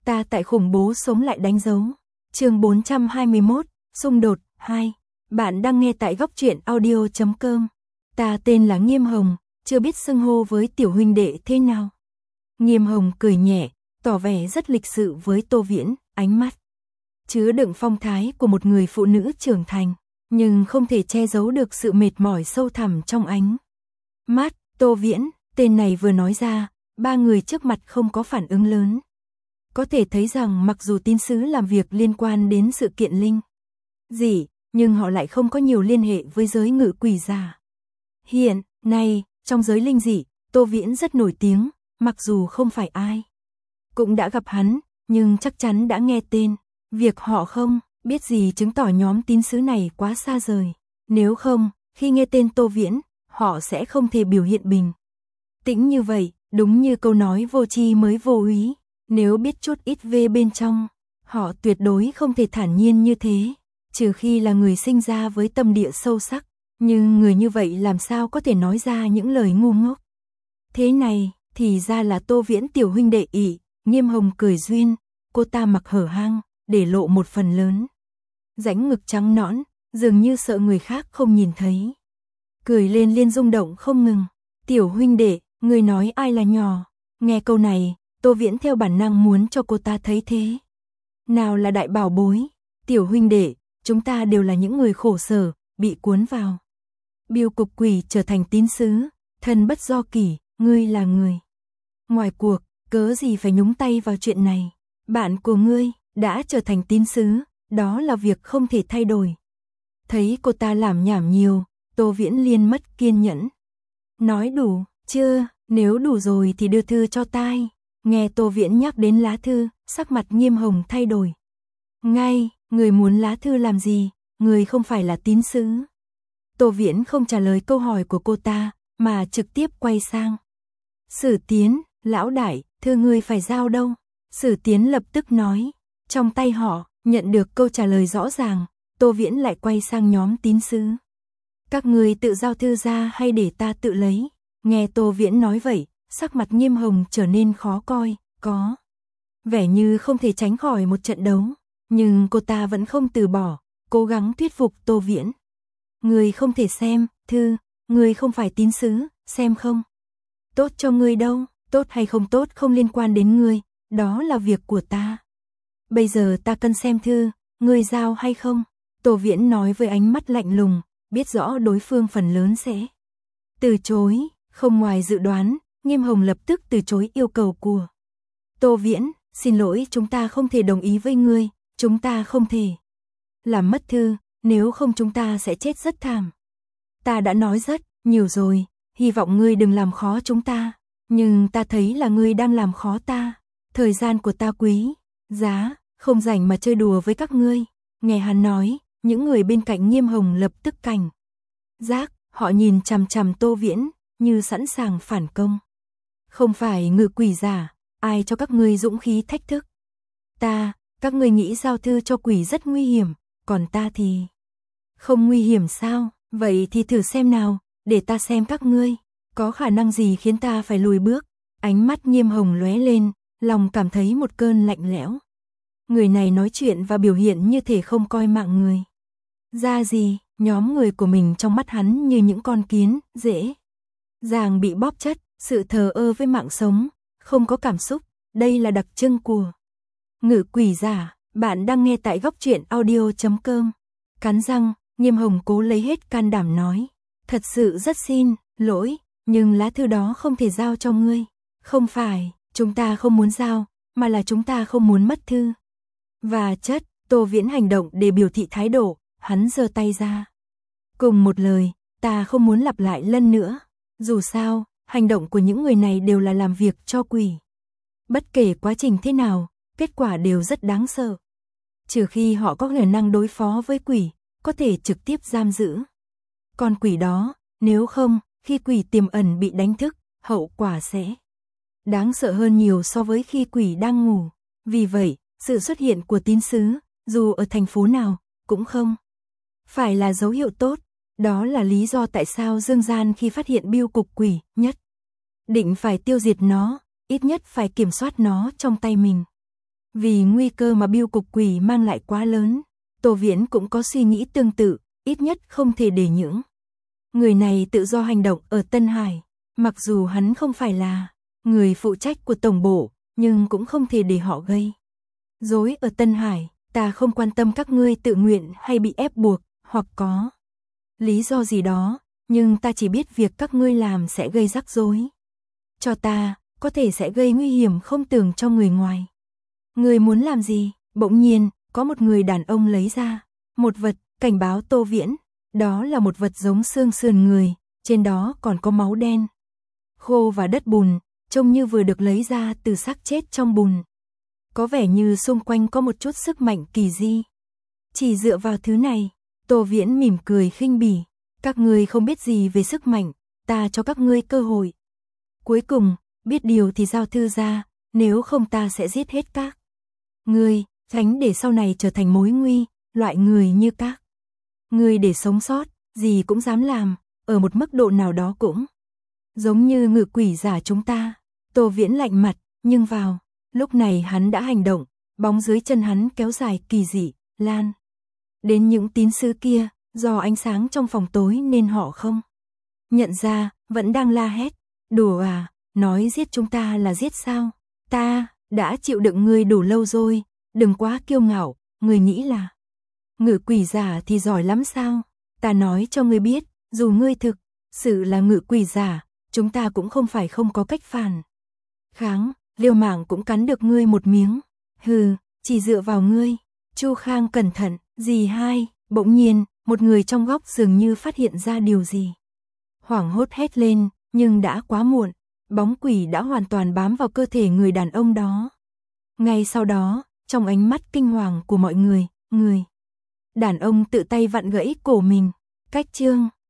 Ta tại khủng bố sống lại đánh dấu. Chương 421, xung đột 2. Bạn đang nghe tại góc truyện audio.com. Ta tên là Nghiêm Hồng, chưa biết xưng hô với tiểu huynh đệ thế nào. Nghiêm Hồng cười nhẹ, tỏ vẻ rất lịch sự với Tô Viễn, ánh mắt chứa đựng phong thái của một người phụ nữ trưởng thành, nhưng không thể che giấu được sự mệt mỏi sâu thẳm trong ánh mắt. Tô Viễn, tên này vừa nói ra, ba người trước mặt không có phản ứng lớn. Có thể thấy rằng mặc dù tín sứ làm việc liên quan đến sự kiện linh dị, nhưng họ lại không có nhiều liên hệ với giới ngự quỷ giả. Hiện nay, trong giới linh dị, Tô Viễn rất nổi tiếng, mặc dù không phải ai cũng đã gặp hắn, nhưng chắc chắn đã nghe tên. Việc họ không biết gì chứng tỏ nhóm tín sứ này quá xa rời. Nếu không, khi nghe tên Tô Viễn, họ sẽ không thể biểu hiện bình tĩnh như vậy, đúng như câu nói vô tri mới vô úy. Nếu biết chút ít về bên trong, họ tuyệt đối không thể thản nhiên như thế, trừ khi là người sinh ra với tâm địa sâu sắc. Nhưng người như vậy làm sao có thể nói ra những lời ngu ngốc thế này? Thì ra là Tô Viễn tiểu huynh đệ ỷ. Nghiêm Hồng cười duyên, cô ta mặc hở hang, để lộ một phần lớn rãnh ngực trắng nõn, dường như sợ người khác không nhìn thấy. Cười lên liên rung động không ngừng. Tiểu huynh đệ, người nói ai là nhỏ? Nghe câu này, Tô Viễn theo bản năng muốn cho cô ta thấy thế. Nào là đại bảo bối, tiểu huynh đệ, chúng ta đều là những người khổ sở, bị cuốn vào biêu cục quỷ trở thành tín sứ, thân bất do kỷ, ngươi là người ngoài cuộc, cớ gì phải nhúng tay vào chuyện này? Bạn của ngươi đã trở thành tín sứ, đó là việc không thể thay đổi. Thấy cô ta làm nhảm nhiều, Tô Viễn liền mất kiên nhẫn. Nói đủ chưa? Nếu đủ rồi thì đưa thư cho tai. Nghe Tô Viễn nhắc đến lá thư, sắc mặt Nghiêm Hồng thay đổi. Ngay, người muốn lá thư làm gì? Người không phải là tín sứ. Tô Viễn không trả lời câu hỏi của cô ta, mà trực tiếp quay sang Sử Tiến, lão đại, thư ngươi phải giao đâu? Sử Tiến lập tức nói. Trong tay họ, nhận được câu trả lời rõ ràng, Tô Viễn lại quay sang nhóm tín sứ. Các ngươi tự giao thư ra hay để ta tự lấy? Nghe Tô Viễn nói vậy, sắc mặt Nghiêm Hồng trở nên khó coi, có vẻ như không thể tránh khỏi một trận đấu. Nhưng cô ta vẫn không từ bỏ, cố gắng thuyết phục Tô Viễn. Ngươi không thể xem thư, ngươi không phải tín sứ, xem không tốt cho ngươi đâu, tốt hay không tốt không liên quan đến ngươi, đó là việc của ta. Bây giờ ta cần xem thư, ngươi giao hay không? Tô Viễn nói với ánh mắt lạnh lùng, biết rõ đối phương phần lớn sẽ từ chối. Không ngoài dự đoán, Nghiêm Hồng lập tức từ chối yêu cầu của Tô Viễn. Xin lỗi, chúng ta không thể đồng ý với ngươi, chúng ta không thể làm mất thư, nếu không chúng ta sẽ chết rất thảm. Ta đã nói rất nhiều rồi, hy vọng ngươi đừng làm khó chúng ta, nhưng ta thấy là ngươi đang làm khó ta. Thời gian của ta quý giá, không rảnh mà chơi đùa với các ngươi. Nghe hắn nói, những người bên cạnh Nghiêm Hồng lập tức cảnh giác, họ nhìn chằm chằm Tô Viễn, như sẵn sàng phản công. Không phải ngự quỷ giả, ai cho các ngươi dũng khí thách thức ta? Các ngươi nghĩ giao thư cho quỷ rất nguy hiểm, còn ta thì không nguy hiểm sao? Vậy thì thử xem nào, để ta xem các ngươi có khả năng gì khiến ta phải lùi bước. Ánh mắt Nghiêm Hồng lóe lên, lòng cảm thấy một cơn lạnh lẽo. Người này nói chuyện và biểu hiện như thể không coi mạng người ra gì, nhóm người của mình trong mắt hắn như những con kiến dễ dàng bị bóp chết, sự thờ ơ với mạng sống, không có cảm xúc, đây là đặc trưng của ngự quỷ giả. Bạn đang nghe tại góc truyện audio.com. Cắn răng, Nghiêm Hồng cố lấy hết can đảm nói, thật sự rất xin lỗi, nhưng lá thư đó không thể giao cho ngươi. Không phải chúng ta không muốn giao, mà là chúng ta không muốn mất thư và chất. Tô Viễn hành động để biểu thị thái độ, hắn giơ tay ra. Cùng một lời, ta không muốn lặp lại lần nữa. Dù sao, hành động của những người này đều là làm việc cho quỷ. Bất kể quá trình thế nào, kết quả đều rất đáng sợ. Trừ khi họ có khả năng đối phó với quỷ, có thể trực tiếp giam giữ con quỷ đó, nếu không, khi quỷ tiềm ẩn bị đánh thức, hậu quả sẽ đáng sợ hơn nhiều so với khi quỷ đang ngủ. Vì vậy, sự xuất hiện của tín sứ, dù ở thành phố nào, cũng không phải là dấu hiệu tốt. Đó là lý do tại sao Dương Gian khi phát hiện biêu cục quỷ, nhất định phải tiêu diệt nó, ít nhất phải kiểm soát nó trong tay mình. Vì nguy cơ mà bưu cục quỷ mang lại quá lớn, Tô Viễn cũng có suy nghĩ tương tự, ít nhất không thể để những người này tự do hành động ở Tân Hải. Mặc dù hắn không phải là người phụ trách của tổng bộ, nhưng cũng không thể để họ gây rối ở Tân Hải. Ta không quan tâm các ngươi tự nguyện hay bị ép buộc, hoặc có lý do gì đó, nhưng ta chỉ biết việc các ngươi làm sẽ gây rắc rối cho ta, có thể sẽ gây nguy hiểm không tưởng cho người ngoài. Ngươi muốn làm gì? Bỗng nhiên, có một người đàn ông lấy ra một vật, cảnh báo Tô Viễn. Đó là một vật giống xương sườn người, trên đó còn có máu đen, khô và đất bùn, trông như vừa được lấy ra từ xác chết trong bùn. Có vẻ như xung quanh có một chút sức mạnh kỳ di. Chỉ dựa vào thứ này, Tô Viễn mỉm cười khinh bỉ. Các ngươi không biết gì về sức mạnh, ta cho các ngươi cơ hội. Cuối cùng, biết điều thì giao thư ra, nếu không ta sẽ giết hết các ngươi, tránh để sau này trở thành mối nguy, loại người như các ngươi để sống sót, gì cũng dám làm, ở một mức độ nào đó cũng giống như ngự quỷ giả chúng ta. Tô Viễn lạnh mặt, nhưng vào lúc này hắn đã hành động, bóng dưới chân hắn kéo dài kỳ dị, lan đến những tín sứ kia, do ánh sáng trong phòng tối nên họ không nhận ra, vẫn đang la hét. Đùa à, nói giết chúng ta là giết sao? Ta đã chịu đựng ngươi đủ lâu rồi, đừng quá kiêu ngạo, ngươi nghĩ là ngự quỷ giả thì giỏi lắm sao? Ta nói cho ngươi biết, dù ngươi thực sự là ngự quỷ giả, chúng ta cũng không phải không có cách phản kháng, liều mạng cũng cắn được ngươi một miếng. Hừ, chỉ dựa vào ngươi. Chu Khang cẩn thận. Dì hai, bỗng nhiên, một người trong góc dường như phát hiện ra điều gì. Hoảng hốt hét lên, nhưng đã quá muộn. Bóng quỷ đã hoàn toàn bám vào cơ thể người đàn ông đó. Ngay sau đó, trong ánh mắt kinh hoàng của mọi người, người đàn ông tự tay vặn gãy cổ mình. Cách chương